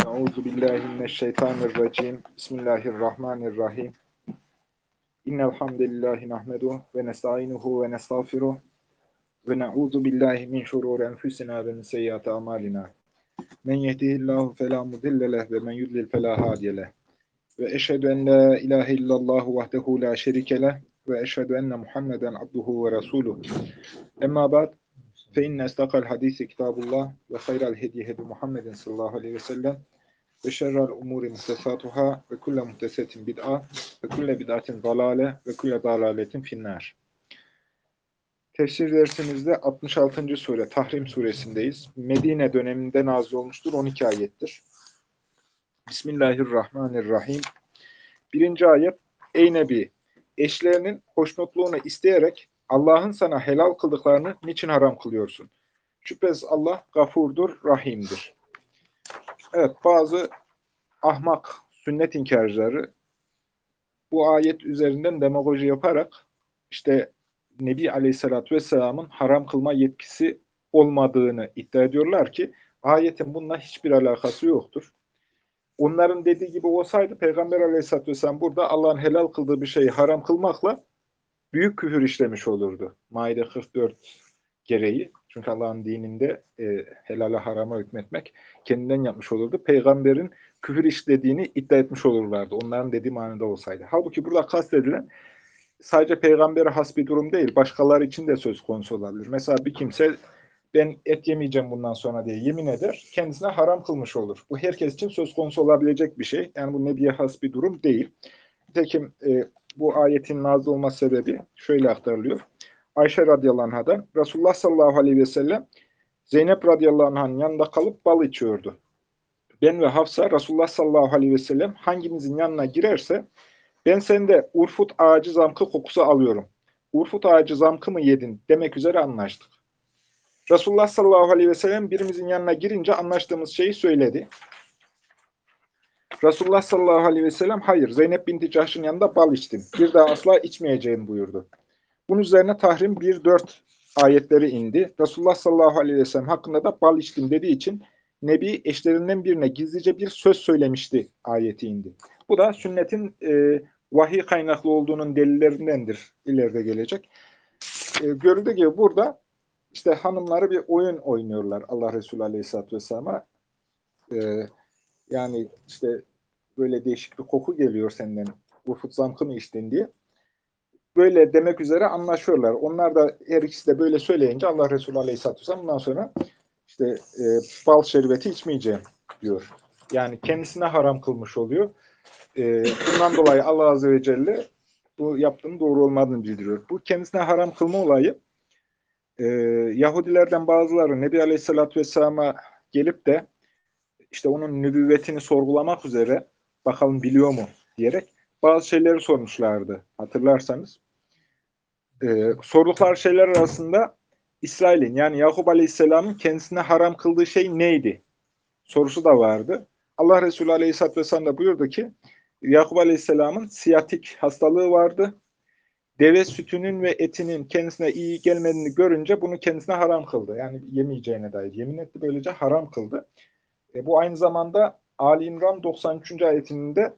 Euzu billahi mineşşeytanirracim. Bismillahirrahmanirrahim. İnnel hamdelellahi nahmedu ve nestainuhu ve nestağfiruh ve na'uzu billahi min şururi enfusina ve min seyyiati amalina. Men yehdihillahu fela mudille leh ve men yudlil fela hadiye leh. Ve eşhedü en la ilahe illallah vahdehu la şerike leh ve eşhedü enne Muhammeden abduhu ve resuluh. Emma ba'd. Fe inne estakal hadisi kitabullah ve hayral hediye hedi Muhammedin sallallahu aleyhi ve sellem ve şerrel umuri muhtesatuhâ ve kulle muhtesetin bid'a ve kulle bid'atin dalâle ve kulle dalâletin finnâr. Tefsir dersimizde 66. sure Tahrim suresindeyiz. Medine döneminde nazil olmuştur. 12 ayettir. Bismillahirrahmanirrahim. 1. ayet. Ey Nebi! Eşlerinin hoşnutluğunu isteyerek Allah'ın sana helal kıldıklarını niçin haram kılıyorsun? Şüphesiz Allah gafurdur, rahimdir. Evet, bazı ahmak sünnet inkarcıları bu ayet üzerinden demagoji yaparak işte Nebi Aleyhisselatü Vesselam'ın haram kılma yetkisi olmadığını iddia ediyorlar ki ayetin bununla hiçbir alakası yoktur. Onların dediği gibi olsaydı Peygamber Aleyhisselatü Vesselam burada Allah'ın helal kıldığı bir şeyi haram kılmakla büyük küfür işlemiş olurdu. Maide 44 gereği. Çünkü Allah'ın dininde helale harama hükmetmek kendinden yapmış olurdu. Peygamberin küfür işlediğini iddia etmiş olurlardı. Onların dediği manada olsaydı. Halbuki burada kastedilen sadece peygambere has bir durum değil. Başkaları için de söz konusu olabilir. Mesela bir kimse ben et yemeyeceğim bundan sonra diye yemin eder. Kendisine haram kılmış olur. Bu herkes için söz konusu olabilecek bir şey. Yani bu Nebi'ye has bir durum değil. Nitekim bu ayetin nazil olma sebebi şöyle aktarılıyor. Ayşe radıyallahu anh'dan Resulullah sallallahu aleyhi ve sellem Zeynep radıyallahu anh'ın yanında kalıp bal içiyordu. Ben ve Hafsa Resulullah sallallahu aleyhi ve sellem hangimizin yanına girerse ben sende urfut ağacı zamkı kokusu alıyorum. Urfut ağacı zamkı mı yedin demek üzere anlaştık. Resulullah sallallahu aleyhi ve sellem birimizin yanına girince anlaştığımız şeyi söyledi. Resulullah sallallahu aleyhi ve sellem hayır Zeynep binti Cahş'ın yanında bal içtim. Bir daha asla içmeyeceğim buyurdu. Bunun üzerine Tahrim 1-4 ayetleri indi. Resulullah sallallahu aleyhi ve sellem hakkında da bal içtim dediği için Nebi eşlerinden birine gizlice bir söz söylemişti ayeti indi. Bu da sünnetin vahiy kaynaklı olduğunun delillerindendir. İleride gelecek. Görüldüğü gibi burada işte hanımları bir oyun oynuyorlar Allah Resulü aleyhisselatü vesselam'a. Yani işte böyle değişik bir koku geliyor senden. Urfut zamkı mı içtin diye. Böyle demek üzere anlaşıyorlar. Onlar da her ikisi de böyle söyleyince Allah Resulü Aleyhisselatü Vesselam bundan sonra işte bal şerbeti içmeyeceğim diyor. Yani kendisine haram kılmış oluyor. Bundan dolayı Allah Azze ve Celle bu yaptığının doğru olmadığını bildiriyor. Bu kendisine haram kılma olayı Yahudilerden bazıları Nebi Aleyhisselatü Vesselam'a gelip de işte onun nübüvvetini sorgulamak üzere bakalım biliyor mu diyerek bazı şeyleri sormuşlardı hatırlarsanız. Sordukları şeyler arasında İsrail'in yani Yakup Aleyhisselam'ın kendisine haram kıldığı şey neydi? Sorusu da vardı. Allah Resulü Aleyhisselatü Vesselam da buyurdu ki Yakup Aleyhisselam'ın siyatik hastalığı vardı. Deve sütünün ve etinin kendisine iyi gelmediğini görünce bunu kendisine haram kıldı. Yani yemeyeceğine dair yemin etti. Böylece haram kıldı. Bu aynı zamanda Ali İmran 93. ayetinde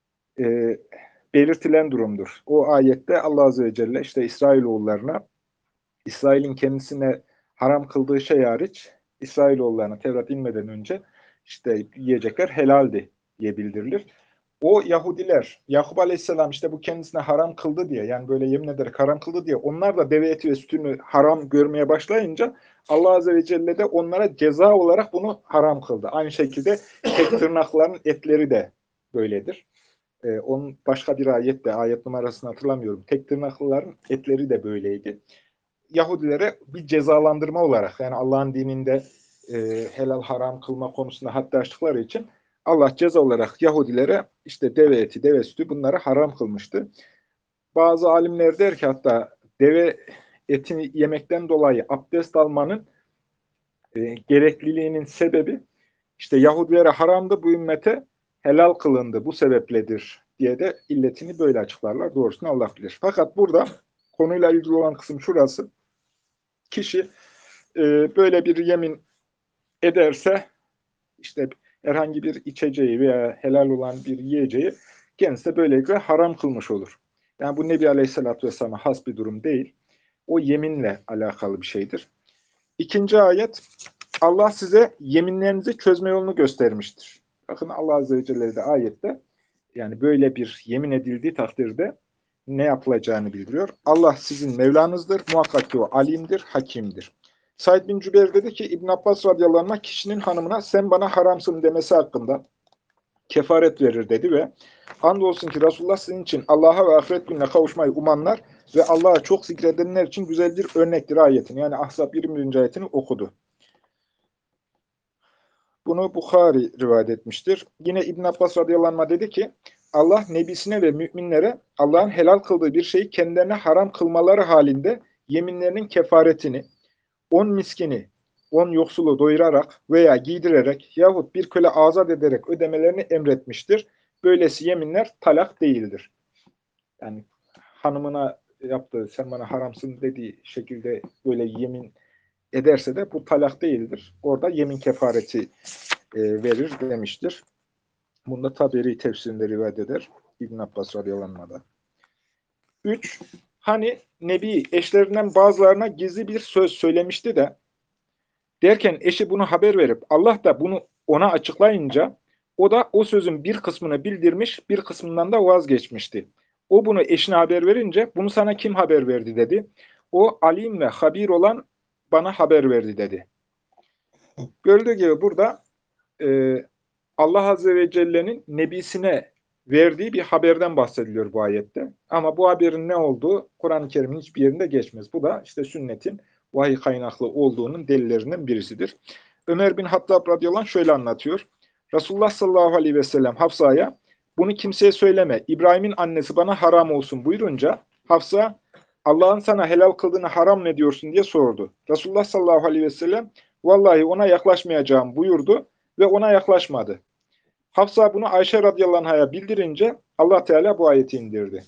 belirtilen durumdur. O ayette Allah Azze ve Celle işte İsrailoğullarına, İsrail'in kendisine haram kıldığı şey hariç, İsrailoğullarına Tevrat inmeden önce işte yiyecekler helaldi diye bildirilir. O Yahudiler, Yakup Aleyhisselam işte bu kendisine haram kıldı diye, yani böyle yemin ederek haram kıldı diye, onlar da deve eti ve sütünü haram görmeye başlayınca Allah Azze ve Celle de onlara ceza olarak bunu haram kıldı. Aynı şekilde tek tırnakların etleri de böyledir. Onun başka bir ayette, ayet numarasını hatırlamıyorum. Tek tırnaklıların etleri de böyleydi. Yahudilere bir cezalandırma olarak, yani Allah'ın dininde helal haram kılma konusunda haddi aştıkları için Allah ceza olarak Yahudilere işte deve eti, deve sütü bunları haram kılmıştı. Bazı alimler der ki hatta deve etini yemekten dolayı abdest almanın gerekliliğinin sebebi işte Yahudilere haramdı, bu ümmete helal kılındı, bu sebepledir diye de illetini böyle açıklarlar. Doğrusunu Allah bilir. Fakat burada konuyla ilgili olan kısım şurası. Kişi böyle bir yemin ederse işte herhangi bir içeceği veya helal olan bir yiyeceği kendisi de böylelikle haram kılmış olur. Yani bu Nebi Aleyhisselatü Vesselam'a has bir durum değil. O yeminle alakalı bir şeydir. İkinci ayet, Allah size yeminlerinizi çözme yolunu göstermiştir. Bakın Allah Azze ve Celle de ayette yani böyle bir yemin edildiği takdirde ne yapılacağını bildiriyor. Allah sizin Mevlanızdır, muhakkak ki o alimdir, hakimdir. Said bin Cübeyr dedi ki İbn Abbas radıyallahu anh kişinin hanımına sen bana haramsın demesi hakkında kefaret verir dedi ve andolsun ki Resulullah sizin için Allah'a ve ahiret gününe kavuşmayı umanlar ve Allah'a çok zikredenler için güzel bir örnektir ayetin. Yani Ahzab 21. ayetini okudu. Bunu Bukhari rivayet etmiştir. Yine İbn Abbas radıyallahu anh dedi ki Allah nebisine ve müminlere Allah'ın helal kıldığı bir şeyi kendilerine haram kılmaları halinde yeminlerinin kefaretini 10 miskini, 10 yoksulu doyurarak veya giydirerek yahut bir köle azat ederek ödemelerini emretmiştir. Böylesi yeminler talak değildir. Yani hanımına yaptığı, sen bana haramsın dediği şekilde böyle yemin ederse de bu talak değildir. Orada yemin kefareti verir demiştir. Bunda Taberi tefsirinde rivayet eder. İbn Abbas radıyallahu anh'da. 3. Hani Nebi eşlerinden bazılarına gizli bir söz söylemişti de derken eşi bunu haber verip Allah da bunu ona açıklayınca o da o sözün bir kısmını bildirmiş, bir kısmından da vazgeçmişti. O bunu eşine haber verince bunu sana kim haber verdi dedi. O alim ve habir olan bana haber verdi dedi. Gördüğü gibi burada Allah Azze ve Celle'nin nebisine verdiği bir haberden bahsediliyor bu ayette. Ama bu haberin ne olduğu Kur'an-ı Kerim'in hiçbir yerinde geçmez. Bu da işte sünnetin vahiy kaynaklı olduğunun delillerinden birisidir. Ömer bin Hattab radıyallahu anh şöyle anlatıyor. Resulullah sallallahu aleyhi ve sellem Hafsa'ya bunu kimseye söyleme, İbrahim'in annesi bana haram olsun buyurunca Hafsa Allah'ın sana helal kıldığını haram mı ediyorsun diye sordu. Resulullah sallallahu aleyhi ve sellem vallahi ona yaklaşmayacağım buyurdu ve ona yaklaşmadı. Hafsa bunu Ayşe radıyallahu anh'a bildirince Allah Teala bu ayeti indirdi.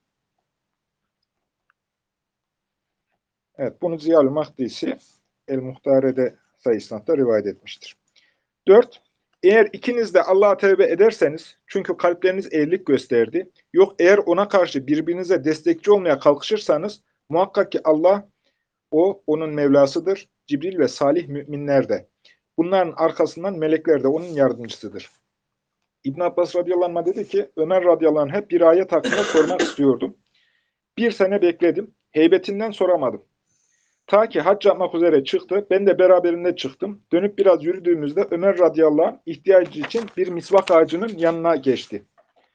Evet, bunu Ziyal-ı Mahdisi El-Muhtare'de sayısınatta rivayet etmiştir. 4. Eğer ikiniz de Allah'a tevbe ederseniz, çünkü kalpleriniz eğrilik gösterdi, yok eğer ona karşı birbirinize destekçi olmaya kalkışırsanız, muhakkak ki Allah, onun Mevlasıdır, Cibril ve salih müminler de. Bunların arkasından melekler de onun yardımcısıdır. İbn Abbas radıyallahu anh dedi ki, Ömer radıyallahu anh hep bir ayet hakkında sormak istiyordum. Bir sene bekledim, heybetinden soramadım. Ta ki hac yapmak üzere çıktı, ben de beraberinde çıktım. Dönüp biraz yürüdüğümüzde Ömer radıyallahu anh ihtiyacı için bir misvak ağacının yanına geçti.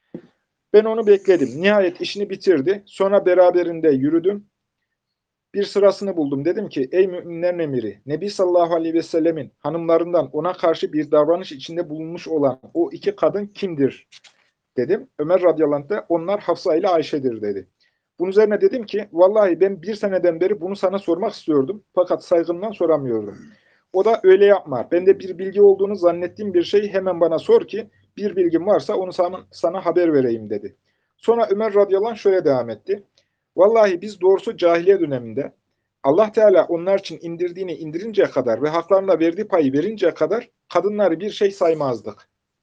Ben onu bekledim. Nihayet işini bitirdi. Sonra beraberinde yürüdüm. Bir sırasını buldum. Dedim ki ey müminlerin emiri, Nebi sallallahu aleyhi ve sellemin hanımlarından ona karşı bir davranış içinde bulunmuş olan o iki kadın kimdir? Dedim. Ömer radıyallahu anh de onlar Hafsa ile Ayşe'dir dedi. Bunun üzerine dedim ki vallahi ben bir seneden beri bunu sana sormak istiyordum. Fakat saygımdan soramıyordum. O da öyle yapma. Ben de bir bilgi olduğunu zannettiğim bir şeyi hemen bana sor ki bir bilgim varsa onu sana haber vereyim dedi. Sonra Ömer radıyallahu anh şöyle devam etti. Vallahi biz doğrusu cahiliye döneminde Allah Teala onlar için indirdiğini indirinceye kadar ve haklarına verdiği payı verinceye kadar kadınları bir şey saymazdık.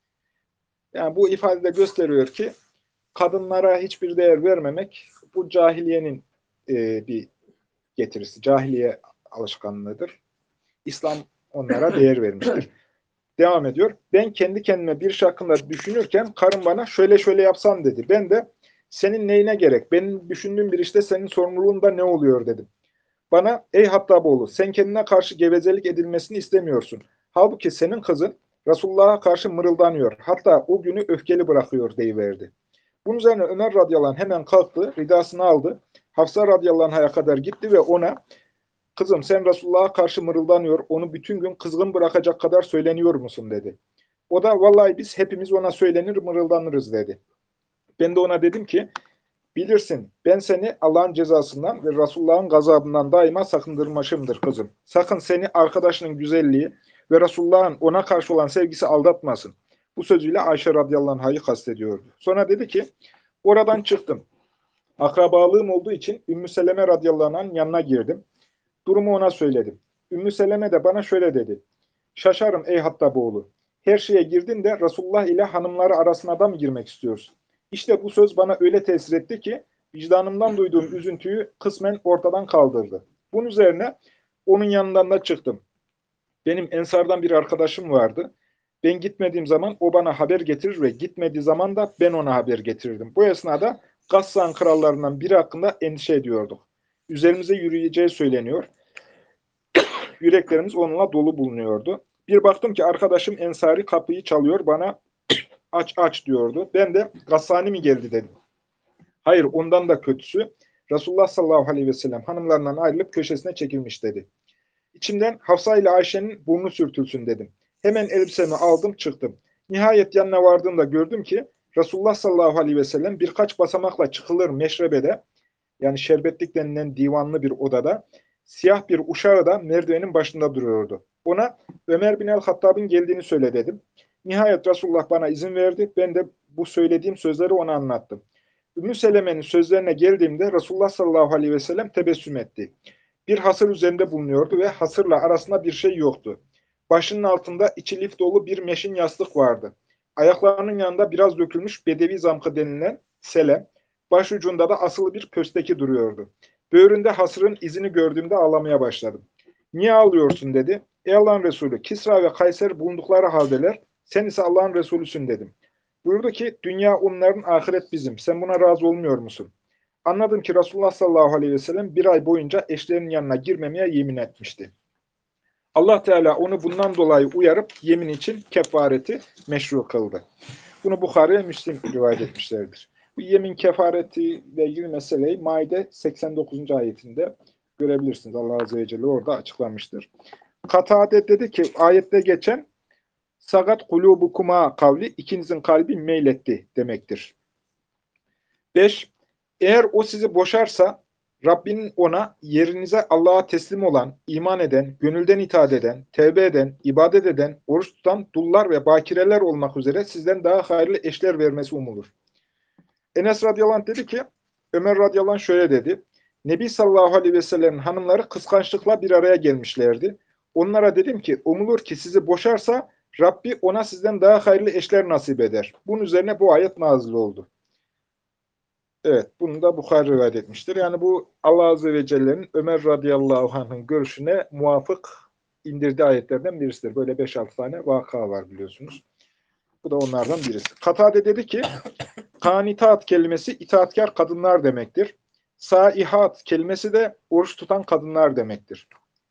Yani bu ifade gösteriyor ki kadınlara hiçbir değer vermemek bu cahiliyenin bir getirisi. Cahiliye alışkanlığıdır. İslam onlara değer vermiştir. Devam ediyor. Ben kendi kendime bir şey hakkında düşünürken karım bana şöyle şöyle yapsan dedi. Ben de senin neyine gerek? Benim düşündüğüm bir işte senin sorumluluğunda ne oluyor dedim. Bana ey Hattaboğlu sen kendine karşı gevezelik edilmesini istemiyorsun. Halbuki senin kızın Resulullah'a karşı mırıldanıyor. Hatta o günü öfkeli bırakıyor deyiverdi. Bunun üzerine Ömer radıyallahu anh hemen kalktı, ridasını aldı. Hafsa radıyallahu anh'a kadar gitti ve ona kızım sen Resulullah'a karşı mırıldanıyor, onu bütün gün kızgın bırakacak kadar söyleniyor musun dedi. O da vallahi biz hepimiz ona söylenir mırıldanırız dedi. Ben de ona dedim ki bilirsin ben seni Allah'ın cezasından ve Resulullah'ın gazabından daima sakındırmışımdır kızım. Sakın seni arkadaşının güzelliği ve Resulullah'ın ona karşı olan sevgisi aldatmasın. Bu sözüyle Ayşe radıyallahu anh'ı kastediyordu. Sonra dedi ki oradan çıktım. Akrabalığım olduğu için Ümmü Seleme radıyallahu anh'ın yanına girdim. Durumu ona söyledim. Ümmü Seleme de bana şöyle dedi. Şaşarım ey Hattaboğlu. her şeye girdin de Resulullah ile hanımları arasına da mı girmek istiyorsun? İşte bu söz bana öyle tesir etti ki vicdanımdan duyduğum üzüntüyü kısmen ortadan kaldırdı. Bunun üzerine onun yanından da çıktım. Benim Ensar'dan bir arkadaşım vardı. Ben gitmediğim zaman o bana haber getirir ve gitmediği zaman da ben ona haber getirirdim. Bu esnada Gassan krallarından biri hakkında endişe ediyorduk. Üzerimize yürüyeceği söyleniyor. Yüreklerimiz onunla dolu bulunuyordu. Bir baktım ki arkadaşım Ensari kapıyı çalıyor, bana aç aç diyordu. Ben de Gassani mi geldi dedim. Hayır, ondan da kötüsü. Resulullah sallallahu aleyhi ve sellem hanımlarından ayrılıp köşesine çekilmiş dedi. İçimden Hafsa ile Ayşe'nin burnu sürtülsün dedim. Hemen elbisemi aldım çıktım. Nihayet yanına vardığımda gördüm ki Resulullah sallallahu aleyhi ve sellem birkaç basamakla çıkılır meşrebede, yani şerbetlik denilen divanlı bir odada, siyah bir uşağı da merdivenin başında duruyordu. Ona Ömer bin el-Hattab'ın geldiğini söyle dedim. Nihayet Resulullah bana izin verdi. Ben de bu söylediğim sözleri ona anlattım. Ümmü Seleme'nin sözlerine geldiğimde Resulullah sallallahu aleyhi ve sellem tebessüm etti. Bir hasır üzerinde bulunuyordu ve hasırla arasında bir şey yoktu. Başının altında içi lif dolu bir meşin yastık vardı. Ayaklarının yanında biraz dökülmüş bedevi zamkı denilen selem, başucunda da asılı bir kösteki duruyordu. Böğründe hasırın izini gördüğümde ağlamaya başladım. Niye ağlıyorsun dedi. Ey Allah'ın Resulü, Kisra ve Kayser bulundukları haldeler, sen ise Allah'ın Resulüsün dedim. Buyurdu ki, dünya onların, ahiret bizim. Sen buna razı olmuyor musun? Anladım ki Resulullah sallallahu aleyhi ve sellem bir ay boyunca eşlerinin yanına girmemeye yemin etmişti. Allah Teala onu bundan dolayı uyarıp yemin için kefareti meşru kıldı. Bunu Bukhari ve Müslim rivayet etmişlerdir. Bu yemin kefareti ile ilgili meseleyi Maide 89. ayetinde görebilirsiniz. Allah Azze ve Celle orada açıklamıştır. Katade dedi ki ayette geçen sagat kulubukuma kavli, ikinizin kalbi meyletti demektir. 5. Eğer o sizi boşarsa Rabbinin ona yerinize Allah'a teslim olan, iman eden, gönülden itaat eden, tevbe eden, ibadet eden, oruç tutan dullar ve bakireler olmak üzere sizden daha hayırlı eşler vermesi umulur. Enes radıyallahu anh dedi ki, Ömer radıyallahu anh şöyle dedi. Nebi sallallahu aleyhi ve sellem'in hanımları kıskançlıkla bir araya gelmişlerdi. Onlara dedim ki, umulur ki sizi boşarsa Rabbi ona sizden daha hayırlı eşler nasip eder. Bunun üzerine bu ayet nazil oldu. Evet, bunu da Bukhari rivayet etmiştir. Yani bu Allah Azze ve Celle'nin Ömer radıyallahu anh'ın görüşüne muvafık indirdiği ayetlerden birisidir. Böyle 5-6 tane vaka var biliyorsunuz. Bu da onlardan birisi. Katade dedi ki, kanitat kelimesi itaatkar kadınlar demektir. Saihat kelimesi de oruç tutan kadınlar demektir.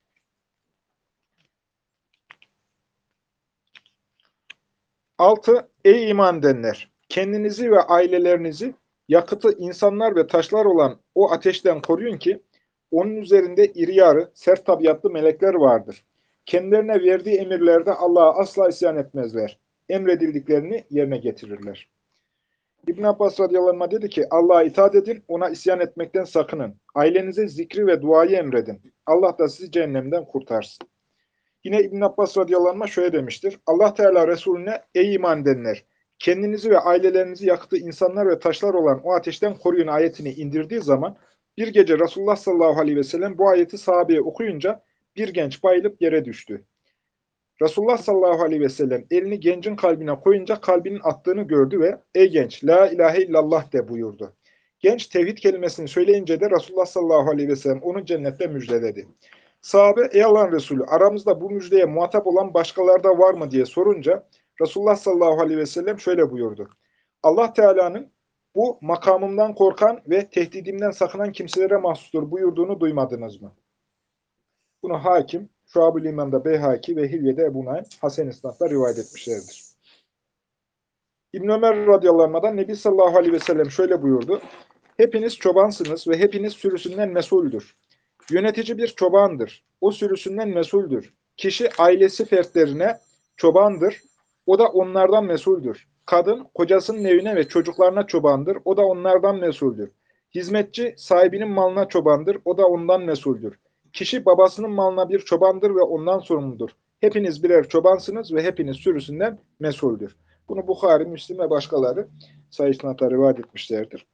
6. Ey iman edenler! Kendinizi ve ailelerinizi yakıtı insanlar ve taşlar olan o ateşten koruyun ki onun üzerinde iri yarı, sert tabiatlı melekler vardır. Kendilerine verdiği emirlerde Allah'a asla isyan etmezler. Emredildiklerini yerine getirirler. İbn Abbas radıyallahu anh dedi ki Allah'a itaat edin, ona isyan etmekten sakının. Ailenize zikri ve duayı emredin. Allah da sizi cehennemden kurtarsın. Yine İbn Abbas radıyallahu anh şöyle demiştir. Allah Teala Resulüne ey iman edenler! Kendinizi ve ailelerinizi yaktığı insanlar ve taşlar olan o ateşten koruyun ayetini indirdiği zaman bir gece Resulullah sallallahu aleyhi ve sellem bu ayeti sahabeye okuyunca bir genç bayılıp yere düştü. Resulullah sallallahu aleyhi ve sellem elini gencin kalbine koyunca kalbinin attığını gördü ve ey genç la ilahe illallah de buyurdu. Genç tevhid kelimesini söyleyince de Resulullah sallallahu aleyhi ve sellem onu cennette müjdeledi. Sahabe ey Allah'ın Resulü aramızda bu müjdeye muhatap olan başkaları da var mı diye sorunca Resulullah sallallahu aleyhi ve sellem şöyle buyurdu. Allah Teala'nın bu makamımdan korkan ve tehdidimden sakınan kimselere mahsustur buyurduğunu duymadınız mı? Bunu Hakim, Şuab-ül İman'da Beyhaki ve Hilye'de Ebu Naim Hasen İsnad'da rivayet etmişlerdir. İbn Ömer radıyallahu anh'dan Nebi sallallahu aleyhi ve sellem şöyle buyurdu. Hepiniz çobansınız ve hepiniz sürüsünden mesuldür. Yönetici bir çobandır. O sürüsünden mesuldür. Kişi ailesi fertlerine çobandır. O da onlardan mesuldür. Kadın kocasının evine ve çocuklarına çobandır. O da onlardan mesuldür. Hizmetçi sahibinin malına çobandır. O da ondan mesuldür. Kişi babasının malına bir çobandır ve ondan sorumludur. Hepiniz birer çobansınız ve hepiniz sürüsünden mesuldür. Bunu Bukhari, Müslim ve başkaları Sahih isnadla rivayet etmişlerdir.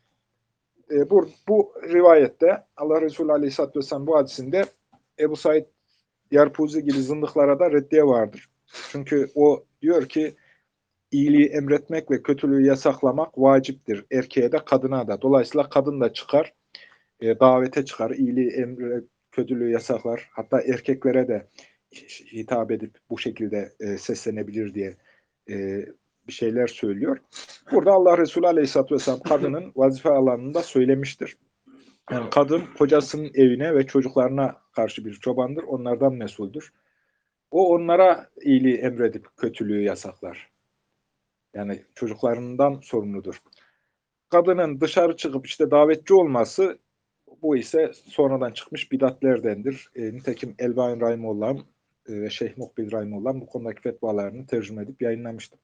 Bu rivayette Allah Resulü Aleyhisselatü Vesselam bu hadisinde Ebu Said Yarpuzi gibi zındıklara da reddiye vardır. Çünkü o diyor ki iyiliği emretmek ve kötülüğü yasaklamak vaciptir. Erkeğe de kadına da. Dolayısıyla kadın da çıkar, davete çıkar, iyiliği emret, kötülüğü yasaklar. Hatta erkeklere de hitap edip bu şekilde seslenebilir diye bir şeyler söylüyor. Burada Allah Resulü Aleyhisselatü Vesselam kadının vazife alanında söylemiştir. Yani kadın kocasının evine ve çocuklarına karşı bir çobandır. Onlardan mesuldür. O onlara iyiliği emredip kötülüğü yasaklar. Yani çocuklarından sorumludur. Kadının dışarı çıkıp işte davetçi olması, bu ise sonradan çıkmış bidatlerdendir. Nitekim Elbani Rahimullah'ın ve Şeyh Mukbil Rahimullah'ın bu konudaki fetvalarını tercüme edip yayınlamıştım.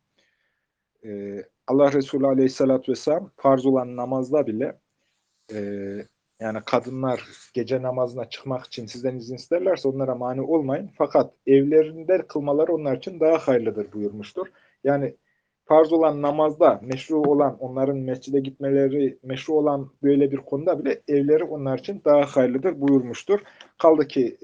Allah Resulü Aleyhisselatü Vesselam farz olan namazda bile e, yani kadınlar gece namazına çıkmak için sizden izin isterlerse onlara mani olmayın. Fakat evlerinde kılmaları onlar için daha hayırlıdır buyurmuştur. Yani farz olan namazda meşru olan, onların mescide gitmeleri meşru olan böyle bir konuda bile evleri onlar için daha hayırlıdır buyurmuştur. Kaldı ki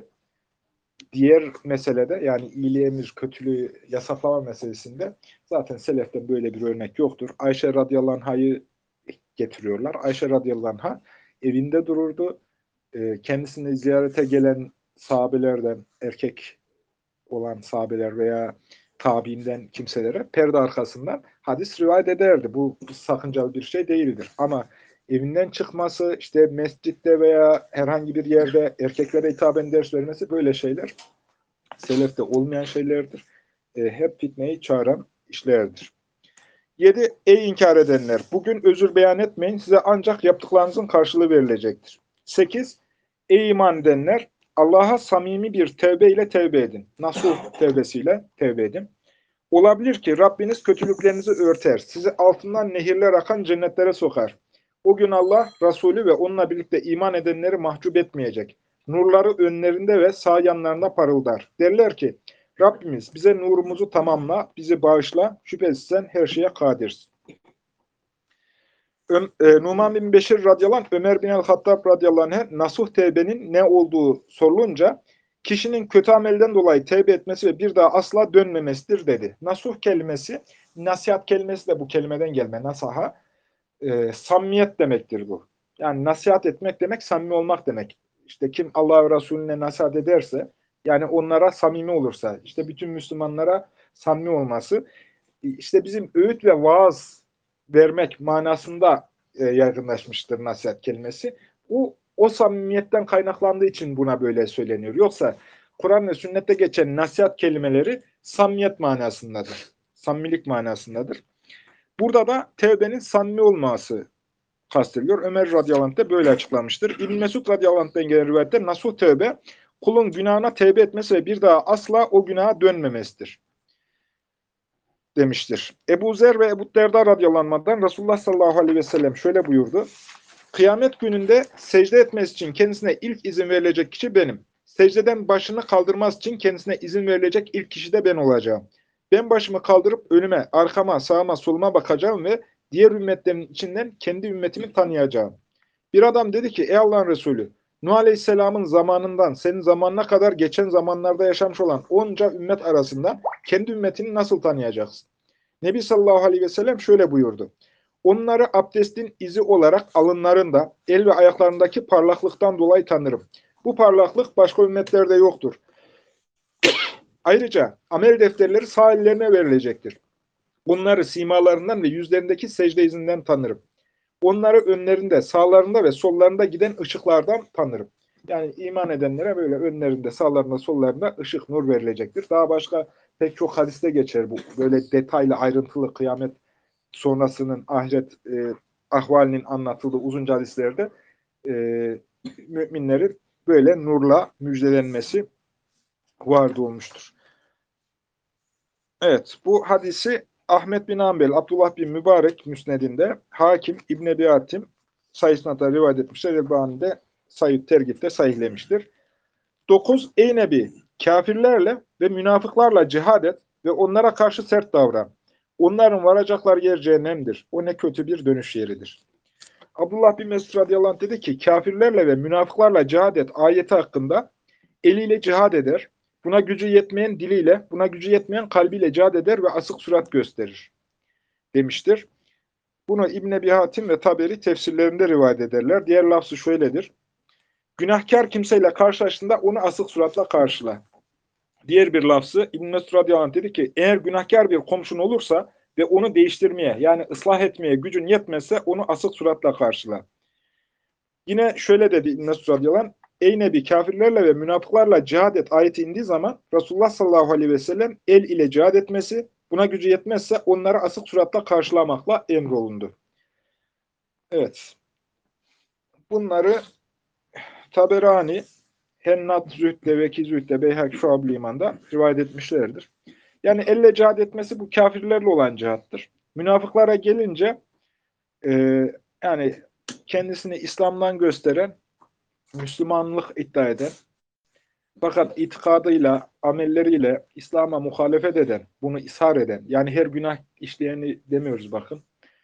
diğer meselede, yani iyiliğe emir, kötülüğü yasaklama meselesinde zaten seleften böyle bir örnek yoktur. Ayşe radıyallahu anh'ı getiriyorlar. Ayşe radıyallahu anh'a evinde dururdu. Kendisini ziyarete gelen sahabelerden, erkek olan sahabeler veya tabiinden kimselere perde arkasından hadis rivayet ederdi. Bu sakıncalı bir şey değildir. Ama evinden çıkması, işte mescitte veya herhangi bir yerde erkeklere hitaben ders vermesi, böyle şeyler selefte olmayan şeylerdir. Hep fitneyi çağıran işlerdir. 7. Ey inkar edenler! Bugün özür beyan etmeyin. Size ancak yaptıklarınızın karşılığı verilecektir. 8. Ey iman edenler! Allah'a samimi bir tevbe ile tevbe edin. Nasuh tevbesiyle tevbe edin. Olabilir ki Rabbiniz kötülüklerinizi örter. Sizi altından nehirler akan cennetlere sokar. O gün Allah, Resulü ve onunla birlikte iman edenleri mahcup etmeyecek. Nurları önlerinde ve sağ yanlarında parıldar. Derler ki, Rabbimiz bize nurumuzu tamamla, bizi bağışla, şüphesiz sen her şeye kadirsin. Numan bin Beşir radıyallahu anh, Ömer bin el-Hattab radıyallahu anh'e nasuh tevbenin ne olduğu sorulunca, kişinin kötü amelden dolayı tevbe etmesi ve bir daha asla dönmemesidir dedi. Nasuh kelimesi, nasihat kelimesi de bu kelimeden gelme, nasaha, samimiyet demektir bu. Yani nasihat etmek demek, samimi olmak demek. İşte kim Allah ve Resulüne nasihat ederse, yani onlara samimi olursa, işte bütün Müslümanlara samimi olması, işte bizim öğüt ve vaaz vermek manasında yaygınlaşmıştır nasihat kelimesi. O samimiyetten kaynaklandığı için buna böyle söyleniyor. Yoksa Kur'an ve sünnette geçen nasihat kelimeleri samimiyet manasındadır. Samimilik manasındadır. Burada da tevbenin samimi olması kastediliyor. Ömer radıyallahu anh de böyle açıklamıştır. İbn Mesud radıyallahu anh'ten gelen rivayette nasuh tevbe, kulun günahına tevbe etmesi ve bir daha asla o günaha dönmemesidir demiştir. Ebu Zer ve Ebu Derda radıyallahu anh'dan Resulullah sallallahu aleyhi ve sellem şöyle buyurdu. Kıyamet gününde secde etmesi için kendisine ilk izin verilecek kişi benim. Secdeden başını kaldırmaz için kendisine izin verilecek ilk kişi de ben olacağım. Ben başımı kaldırıp önüme, arkama, sağıma, soluma bakacağım ve diğer ümmetlerin içinden kendi ümmetimi tanıyacağım. Bir adam dedi ki, ey Allah'ın Resulü, Nuh Aleyhisselam'ın zamanından senin zamanına kadar geçen zamanlarda yaşamış olan onca ümmet arasında kendi ümmetini nasıl tanıyacaksın? Nebi sallallahu aleyhi ve sellem şöyle buyurdu. Onları abdestin izi olarak alınlarında, el ve ayaklarındaki parlaklıktan dolayı tanırım. Bu parlaklık başka ümmetlerde yoktur. Ayrıca amel defterleri sağ ellerine verilecektir. Bunları simalarından ve yüzlerindeki secde izinden tanırım. Onları önlerinde, sağlarında ve sollarında giden ışıklardan tanırım. Yani iman edenlere böyle önlerinde, sağlarında, sollarında ışık, nur verilecektir. Daha başka pek çok hadiste geçer bu. Böyle detaylı, ayrıntılı kıyamet sonrasının ahiret ahvalinin anlatıldığı uzunca hadislerde e, müminlerin böyle nurla müjdelenmesi vardı olmuştur. Evet, bu hadisi Ahmet bin Hanbel, Abdullah bin Mübarek Müsned'inde, Hakim, İbn Ebi Hatim sayısına da rivayet etmişler. Elbani'de Said Tergib'de sahihlemiştir. 9. Ey Nebi! Kafirlerle ve münafıklarla cihad et ve onlara karşı sert davran. Onların varacakları yer cehennemdir. O ne kötü bir dönüş yeridir. Abdullah bin Mesud radıyallahu anh dedi ki, kafirlerle ve münafıklarla cihad et ayeti hakkında eliyle cihad eder, Buna gücü yetmeyen diliyle, buna gücü yetmeyen kalbiyle cihad eder ve asık surat gösterir demiştir. Bunu İbn Ebi Hatim ve Taberi tefsirlerinde rivayet ederler. Diğer lafzı şöyledir. Günahkar kimseyle karşılaştığında onu asık suratla karşıla. Diğer bir lafzı İbn Mesud radıyallahu anh dedi ki eğer günahkar bir komşun olursa ve onu değiştirmeye yani ıslah etmeye gücün yetmezse onu asık suratla karşıla. Yine şöyle dedi İbn Mesud radıyallahu anh ey Nebi kafirlerle ve münafıklarla cihad et ayeti indiği zaman Resulullah sallallahu aleyhi ve sellem el ile cihad etmesi buna gücü yetmezse onları asık suratla karşılamakla emrolundu. Evet. Bunları Taberani, Hennat Zühd'de ve Kizühd'de Beyhak Şuab-ı İman'da rivayet etmişlerdir. Yani elle cihad etmesi bu kafirlerle olan cihattır. Münafıklara gelince e, yani kendisini İslam'dan gösteren, Müslümanlık iddia eden, fakat itikadıyla, amelleriyle İslam'a muhalefet eden, bunu ishar eden, yani her günah işleyeni demiyoruz bakın.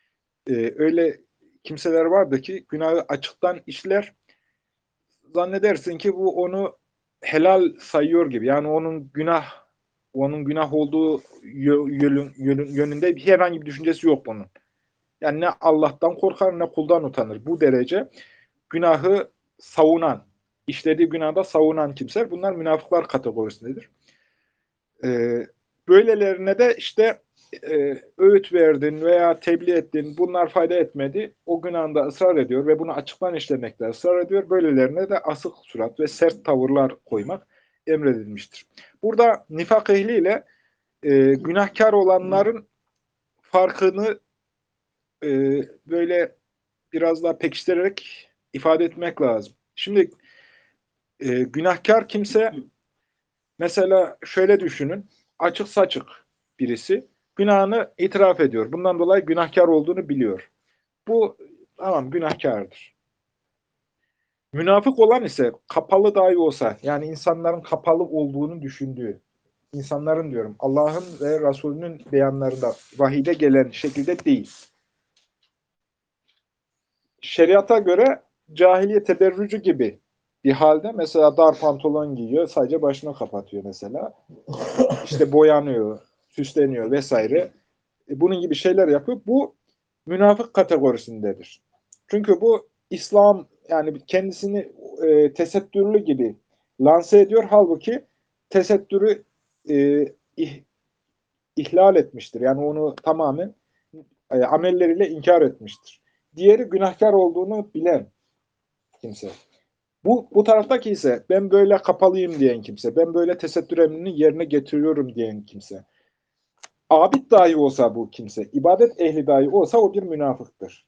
Öyle kimseler vardı ki günahı açıktan işler, zannedersin ki bu onu helal sayıyor gibi. Yani onun günah olduğu yönünde herhangi bir düşüncesi yok bunun. Yani ne Allah'tan korkar ne kuldan utanır. Bu derece günahı savunan, işlediği günahda savunan kimseler bunlar münafıklar kategorisindedir. Böylelerine de işte öğüt verdin veya tebliğ ettin, bunlar fayda etmedi. O günahında ısrar ediyor ve bunu açıktan işlemekte ısrar ediyor. Böylelerine de asık surat ve sert tavırlar koymak emredilmiştir. Burada nifak ehliyle günahkar olanların farkını e, böyle biraz daha pekiştirerek ifade etmek lazım. Şimdi günahkar kimse mesela şöyle düşünün, açık saçık birisi günahını itiraf ediyor. Bundan dolayı günahkar olduğunu biliyor. Bu tamam günahkardır. Münafık olan ise kapalı dahi olsa yani insanların kapalı olduğunu düşündüğü, insanların diyorum Allah'ın ve Resulünün beyanlarında vahide gelen şekilde değil. Şeriata göre cahiliye teberrücü gibi bir halde mesela dar pantolon giyiyor, sadece başını kapatıyor mesela. İşte boyanıyor, süsleniyor vesaire. Bunun gibi şeyler yapıyor. Bu münafık kategorisindedir. Çünkü bu İslam yani kendisini tesettürlü gibi lanse ediyor. Halbuki tesettürü e, ih, ihlal etmiştir. Yani onu tamamen amelleriyle inkar etmiştir. Diğeri günahkar olduğunu bilen kimse. Bu taraftaki ise ben böyle kapalıyım diyen kimse, ben böyle tesettür emrini yerine getiriyorum diyen kimse. Abid dahi olsa bu kimse, ibadet ehli dahi olsa o bir münafıktır.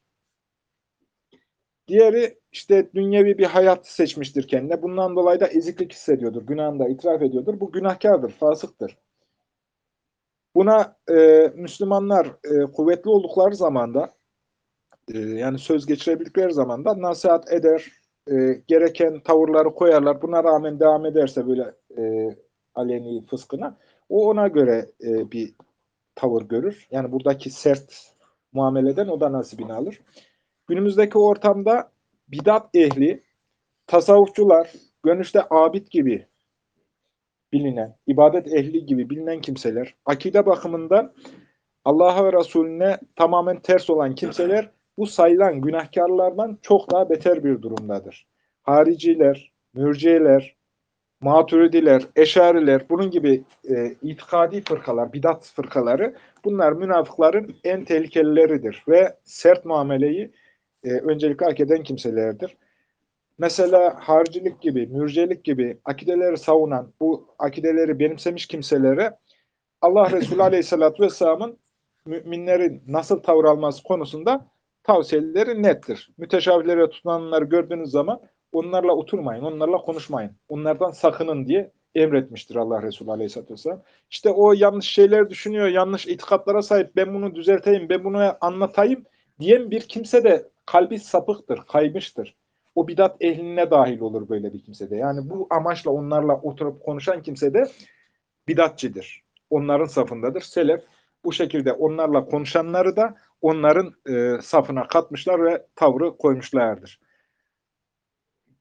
Diğeri işte dünyevi bir hayat seçmiştir kendine. Bundan dolayı da eziklik hissediyordur, günahını da itiraf ediyordur. Bu günahkardır, fasıktır. Buna Müslümanlar kuvvetli oldukları zamanda, yani söz geçirebildikleri zamanda nasihat eder, gereken tavırları koyarlar. Buna rağmen devam ederse böyle aleni fıskına, o ona göre bir tavır görür. Yani buradaki sert muameleden o da nasibini alır. Günümüzdeki ortamda bidat ehli, tasavvufçular, görünüşte abid gibi bilinen, ibadet ehli gibi bilinen kimseler, akide bakımından Allah'a ve Resulüne tamamen ters olan kimseler bu sayılan günahkarlardan çok daha beter bir durumdadır. Hariciler, mürciyeler, maturidiler, eşariler, bunun gibi itikadi fırkalar, bidat fırkaları bunlar münafıkların en tehlikelileridir ve sert muameleyi öncelikle hak eden kimselerdir. Mesela haricilik gibi, mürciyelik gibi akideleri savunan, bu akideleri benimsemiş kimselere Allah Resulü Aleyhisselatü Vesselam'ın müminlerin nasıl tavır alması konusunda tavsiyeleri nettir. Müteşabihlere tutunanları gördüğünüz zaman onlarla oturmayın, onlarla konuşmayın. Onlardan sakının diye emretmiştir Allah Resulü Aleyhisselatü Vesselam. İşte o yanlış şeyler düşünüyor, yanlış itikatlara sahip, ben bunu düzelteyim, ben bunu anlatayım diyen bir kimse de kalbi sapıktır, kaymıştır. O bidat ehline dahil olur böyle bir kimsede. Yani bu amaçla onlarla oturup konuşan kimse de bidatçidir. Onların safındadır. Selef bu şekilde onlarla konuşanları da onların safına katmışlar ve tavrı koymuşlardır.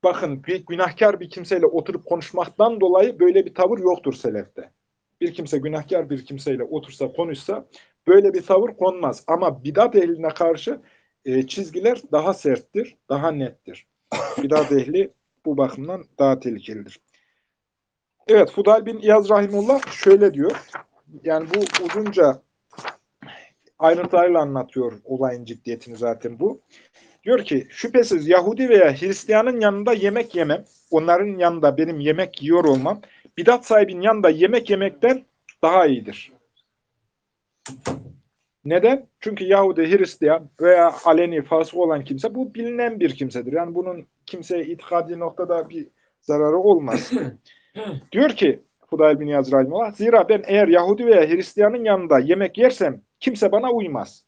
bakın bir günahkar bir kimseyle oturup konuşmaktan dolayı böyle bir tavır yoktur selefte. Bir kimse günahkar bir kimseyle otursa konuşsa böyle bir tavır konmaz. Ama bidat ehline karşı çizgiler daha serttir, daha nettir. Bidat ehli bu bakımdan daha tehlikelidir. Evet, Fudayl bin İyaz Rahimullah şöyle diyor. Yani bu uzunca ayrıntılarla anlatıyor olayın ciddiyetini zaten bu. Diyor ki, şüphesiz Yahudi veya Hristiyanın yanında yemek yemem, onların yanında benim yemek yiyor olmam, bidat sahibinin yanında yemek yemekten daha iyidir. Neden? Çünkü Yahudi, Hristiyan veya aleni, fasık olan kimse, bu bilinen bir kimsedir. Yani bunun kimseye itikadi noktada bir zararı olmaz. Diyor ki, Fudayl bin İyaz Rahimullah, zira ben eğer Yahudi veya Hristiyanın yanında yemek yersem, kimse bana uymaz.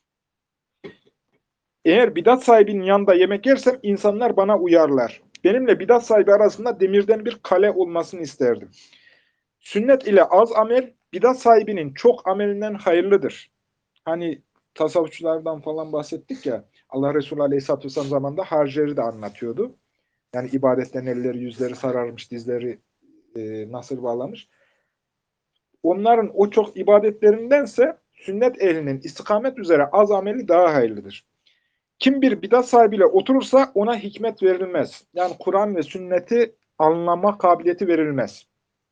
Eğer bidat sahibinin yanında yemek yersem insanlar bana uyarlar. Benimle bidat sahibi arasında demirden bir kale olmasını isterdim. Sünnet ile az amel, bidat sahibinin çok amelinden hayırlıdır. Hani tasavvufçulardan falan bahsettik ya, Allah Resulü Aleyhisselatü Vesselam zamanında harcileri de anlatıyordu. Yani ibadetten elleri yüzleri sararmış, dizleri nasır bağlamış. Onların o çok ibadetlerindense sünnet ehlinin istikamet üzere az ameli daha hayırlıdır. Kim bir bidat sahibiyle oturursa ona hikmet verilmez. Yani Kur'an ve sünneti anlama kabiliyeti verilmez.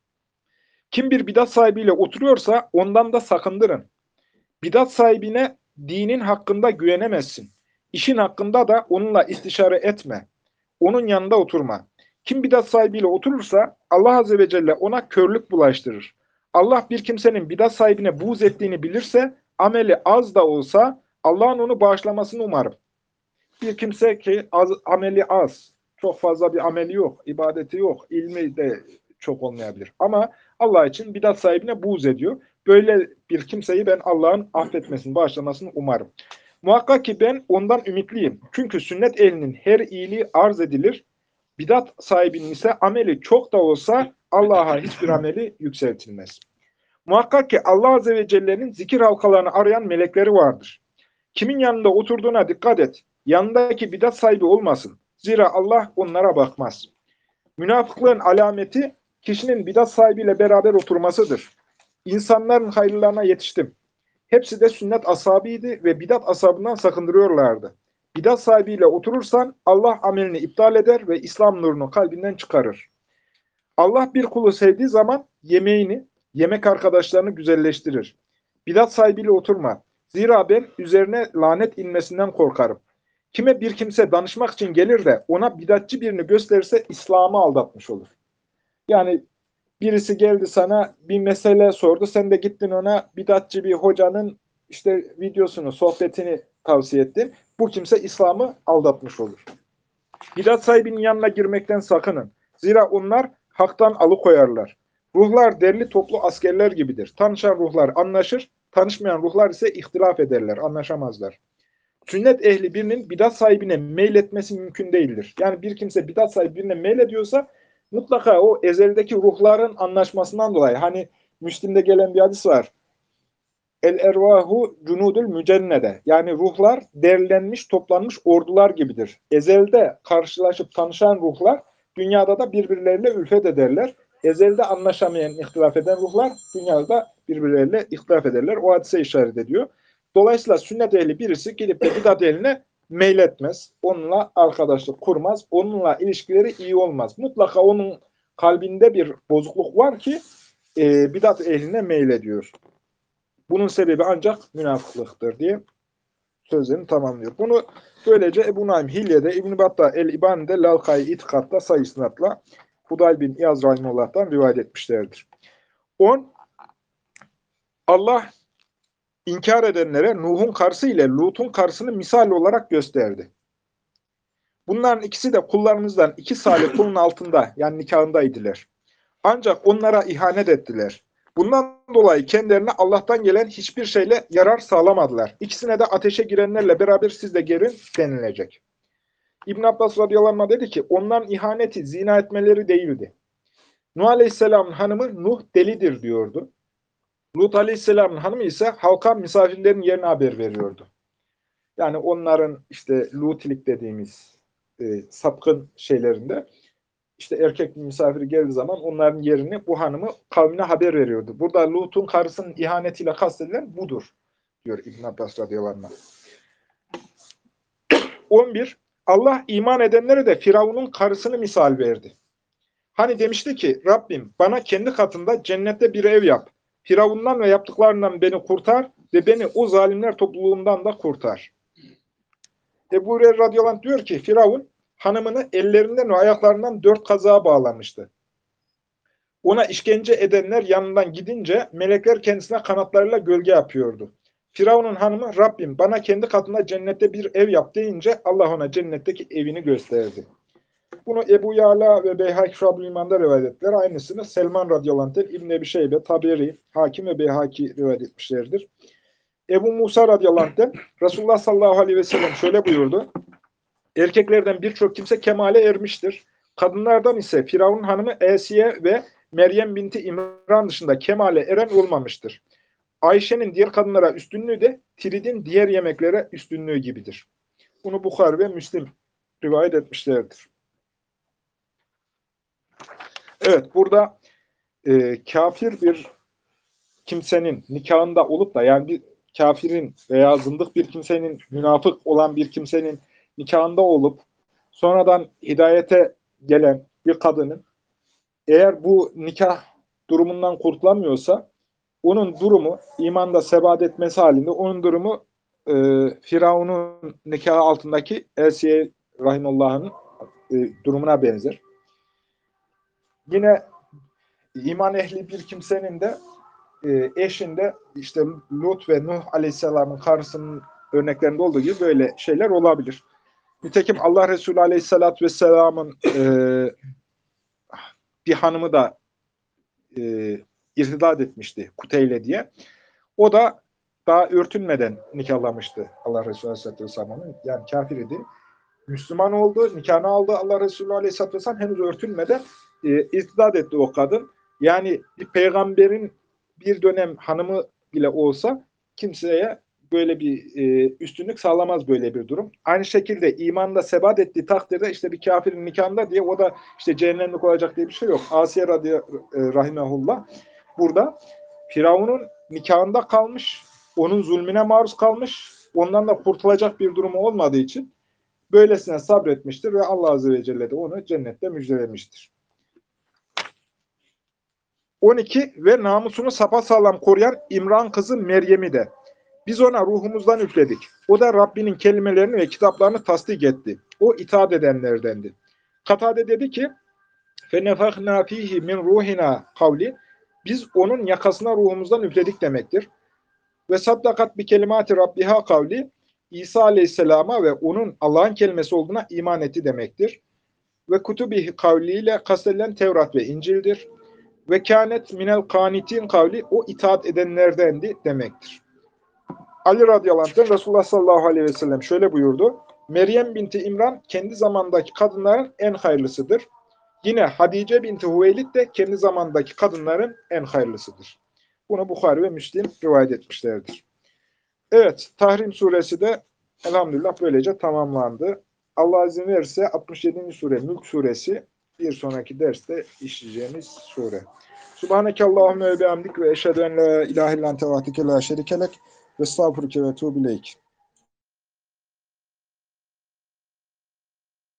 Kim bir bidat sahibiyle oturuyorsa ondan da sakındırın. Bidat sahibine dinin hakkında güvenemezsin. İşin hakkında da onunla istişare etme. Onun yanında oturma. Kim bidat sahibiyle oturursa Allah Azze ve Celle ona körlük bulaştırır. Allah bir kimsenin bidat sahibine buğz ettiğini bilirse ameli az da olsa Allah'ın onu bağışlamasını umarım. Bir kimse ki ameli az, çok fazla bir ameli yok, ibadeti yok, ilmi de çok olmayabilir. Ama Allah için bidat sahibine buğz ediyor. Böyle bir kimseyi ben Allah'ın affetmesini, bağışlamasını umarım. Muhakkak ki ben ondan ümitliyim. Çünkü sünnet ehlinin her iyiliği arz edilir. Bidat sahibinin ise ameli çok da olsa Allah'a hiçbir ameli yükseltilmez. Muhakkak ki Allah Azze ve Celle'nin zikir halkalarını arayan melekleri vardır. Kimin yanında oturduğuna dikkat et. Yanındaki bidat sahibi olmasın. Zira Allah onlara bakmaz. Münafıklığın alameti kişinin bidat sahibiyle beraber oturmasıdır. İnsanların hayırlarına yetiştim. Hepsi de sünnet ashabıydı ve bidat ashabından sakındırıyorlardı. Bidat sahibiyle oturursan Allah amelini iptal eder ve İslam nurunu kalbinden çıkarır. Allah bir kulu sevdiği zaman yemeğini, yemek arkadaşlarını güzelleştirir. Bidat sahibiyle oturma. Zira ben üzerine lanet inmesinden korkarım. Kime bir kimse danışmak için gelir de ona bidatçı birini gösterirse İslam'ı aldatmış olur. Yani birisi geldi sana bir mesele sordu. Sen de gittin ona bidatçı bir hocanın işte videosunu, sohbetini tavsiye ettin. Bu kimse İslam'ı aldatmış olur. Bidat sahibinin yanına girmekten sakının. Zira onlar haktan alıkoyarlar. Ruhlar derli toplu askerler gibidir. Tanışan ruhlar anlaşır, tanışmayan ruhlar ise ihtilaf ederler, anlaşamazlar. Sünnet ehli birinin bidat sahibine meyletmesi mümkün değildir. Yani bir kimse bidat sahibi birine meylediyorsa mutlaka o ezeldeki ruhların anlaşmasından dolayı. Hani Müslim'de gelen bir hadis var. El ervahu cunudul mücennede. Yani ruhlar derlenmiş, toplanmış ordular gibidir. Ezelde karşılaşıp tanışan ruhlar dünyada da birbirleriyle ülfet ederler. Ezelde anlaşamayan, ihtilaf eden ruhlar dünyada da birbirleriyle ihtilaf ederler. O hadise işaret ediyor. Dolayısıyla sünnet ehli birisi gidip de bidat ehline meyletmez. Onunla arkadaşlık kurmaz. Onunla ilişkileri iyi olmaz. Mutlaka onun kalbinde bir bozukluk var ki bidat ehline meylediyor. Bunun sebebi ancak münafıklıktır diye sözlerini tamamlıyor. Bunu böylece Ebu Naim Hilye'de, İbn-i Battah El-İbani'de, Lalkai İtikad'da sayısınatla Fudayl bin İyaz Rahimullah'tan rivayet etmişlerdir. 10. Allah inkar edenlere Nuh'un karısı ile Lut'un karısını misal olarak gösterdi. Bunların ikisi de kullarınızdan iki salih kulun altında, yani nikahındaydılar. Ancak onlara ihanet ettiler. Bundan dolayı kendilerine Allah'tan gelen hiçbir şeyle yarar sağlamadılar. İkisine de ateşe girenlerle beraber siz de girin denilecek. İbn Abbas radıyallahu anh dedi ki onların ihaneti zina etmeleri değildi. Nuh aleyhisselamın hanımı Nuh delidir diyordu. Lut aleyhisselamın hanımı ise halka misafirlerin yerine haber veriyordu. Yani onların işte Lutilik dediğimiz sapkın şeylerinde işte erkek bir misafir geldiği zaman onların yerini bu hanımı kavmine haber veriyordu. Burada Lut'un karısının ihanetiyle kastedilen budur diyor İbn Abbas radıyallahu anh. 11. Allah iman edenlere de Firavun'un karısını misal verdi. Hani demişti ki Rabbim bana kendi katında cennette bir ev yap. Firavundan ve yaptıklarından beni kurtar ve beni o zalimler topluluğundan da kurtar. Ebu Hureyre radıyallahu anh diyor ki Firavun hanımını ellerinden ve ayaklarından 4 kazığa bağlamıştı. Ona işkence edenler yanından gidince melekler kendisine kanatlarıyla gölge yapıyordu. Firavun'un hanımı Rabbim bana kendi katında cennette bir ev yap deyince Allah ona cennetteki evini gösterdi. Bunu Ebu Ya'la ve Beyhaki Şuab-ı İman'da rivayet ettiler. Aynısını Selman radıyallahu anh, İbn Ebi Şeybe, Taberi, Hakim ve Beyhaki rivayet etmişlerdir. Ebu Musa radıyallahu anh, Resulullah sallallahu aleyhi ve sellem şöyle buyurdu. Erkeklerden birçok kimse kemale ermiştir. Kadınlardan ise Firavun hanımı Esiye ve Meryem binti İmran dışında kemale eren olmamıştır. Ayşe'nin diğer kadınlara üstünlüğü de tiridin diğer yemeklere üstünlüğü gibidir. Bunu Bukhari ve Müslim rivayet etmişlerdir. Evet, burada kafir bir kimsenin nikahında olup da yani bir kafirin veya zındık bir kimsenin, münafık olan bir kimsenin nikahında olup sonradan hidayete gelen bir kadının eğer bu nikah durumundan kurtulamıyorsa onun durumu imanda sebat etmesi halinde onun durumu Firavun'un nikahı altındaki Esiye rahimullah'ın durumuna benzer. Yine iman ehli bir kimsenin de eşinde işte Lut ve Nuh aleyhisselamın karısının örneklerinde olduğu gibi böyle şeyler olabilir. Nitekim Allah Resulü aleyhisselatü vesselamın bir hanımı da irtidat etmişti Kuteyle diye. O da daha örtünmeden nikahlamıştı Allah Resulü aleyhisselatü vesselam'ın. Yani kafir idi. Müslüman oldu, nikahını aldı Allah Resulü aleyhisselatü vesselam henüz örtünmeden irtidat etti o kadın. Yani bir peygamberin bir dönem hanımı bile olsa kimseye böyle bir üstünlük sağlamaz böyle bir durum. Aynı şekilde imanda sebat ettiği takdirde işte bir kafirin nikahında diye o da işte cehennemlik olacak diye bir şey yok. Asiye rahimehullah burada Firavun'un nikahında kalmış, onun zulmüne maruz kalmış, ondan da kurtulacak bir durumu olmadığı için böylesine sabretmiştir ve Allah Azze ve Celle de onu cennette müjdelemiştir. 12. Ve namusunu sapasağlam koruyan İmran kızı Meryem'i de. Biz ona ruhumuzdan üfledik. O da Rabbinin kelimelerini ve kitaplarını tasdik etti. O itaat edenlerdendi. Katade dedi ki, فَنَفَخْنَا ف۪يهِ مِنْ رُوحِنَا kavli. Biz onun yakasına ruhumuzdan üfledik demektir. Ve saddakat bi kelimati Rabbiha kavli. İsa Aleyhisselam'a ve onun Allah'ın kelimesi olduğuna iman etti demektir. Ve kutubi kavliyle kastedilen Tevrat ve İncil'dir. Ve kânet minel kânitin kavli o itaat edenlerdendi demektir. Ali radıyallahu anh Resulullah sallallahu aleyhi ve sellem şöyle buyurdu. Meryem binti İmran kendi zamandaki kadınların en hayırlısıdır. Yine Hadice binti Hüveylid de kendi zamandaki kadınların en hayırlısıdır. Bunu Bukhari ve Müslim rivayet etmişlerdir. Evet, Tahrim suresi de elhamdülillah böylece tamamlandı. Allah izin verirse 67. sure Mülk suresi bir sonraki derste işleyeceğimiz sure. Subhaneke Allahümme ve bihamdik ve eşhedü en la ilahe illan tevahdike la şerikelek ve estağfurüke ve tuğbileyk.